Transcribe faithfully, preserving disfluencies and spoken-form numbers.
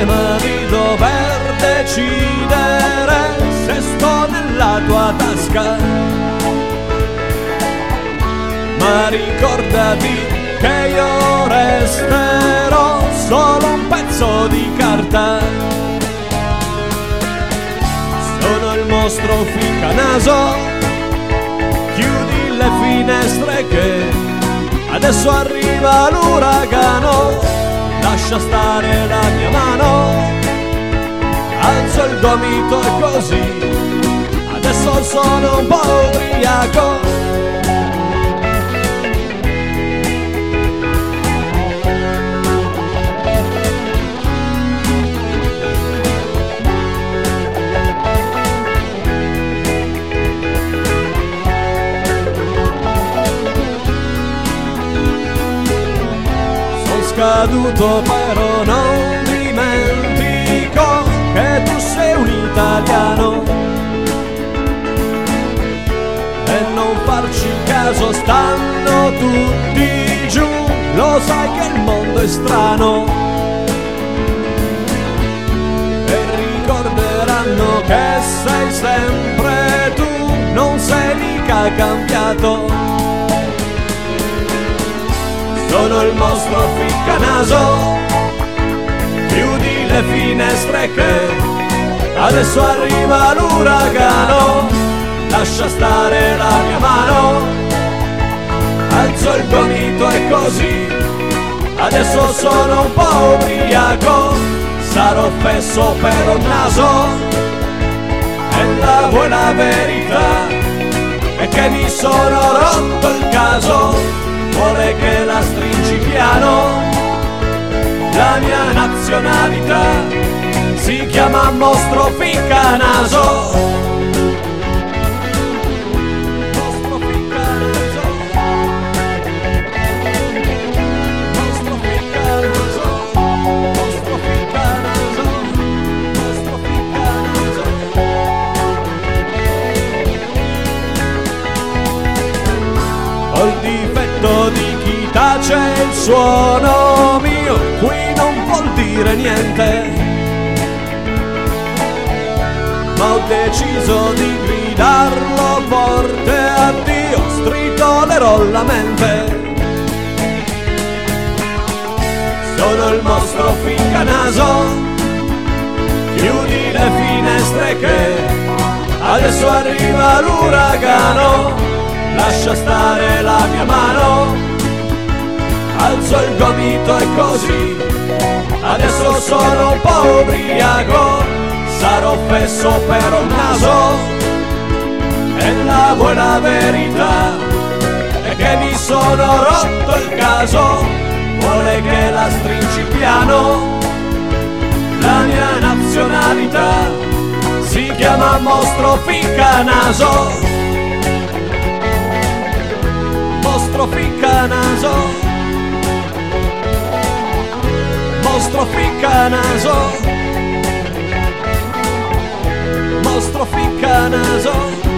problema di dover decidere se sto nella tua tasca, ma ricordati che io resterò solo un pezzo di carta. Sono il mostro ficcanaso, chiudi le finestre che adesso arriva l'uragano. Lascia stare la mia mano, alzo il gomito e così adesso sono un po' ubriaco. Scaduto però non dimentico che tu sei un italiano e non farci caso, stanno tutti giù, lo sai che il mondo è strano e ricorderanno che sei sempre tu, non sei mica cambiato. Sono il mostro ficcanaso, chiudi le finestre che adesso arriva l'uragano. Lascia stare la mia mano, alzo il gomito e così adesso sono un po' ubriaco. Sarò fesso per un naso e la buona verità è che mi sono rotto il caso. Vuole che la stringi piano, la mia nazionalità si chiama mostro ficcanaso. Mostro ficcanaso, mostro ficcanaso, mostro ficcanaso, mostro ficcanaso. Ho il difetto di chi tace il suono mio, qui non vuol dire niente, ma ho deciso di gridarlo forte a Dio, stritolerò la mente. Sono il mostro ficcanaso, chiudi le finestre che adesso arriva l'uragano. Lascia stare la mia mano, alzo il gomito e così adesso sono un po' ubriaco. Sarò fesso per un naso e la buona verità è che mi sono rotto il caso. Vuole che la stringi piano, la mia nazionalità si chiama mostro ficcanaso. Mostro ficcanaso, mostro ficcanaso, mostro ficcanaso.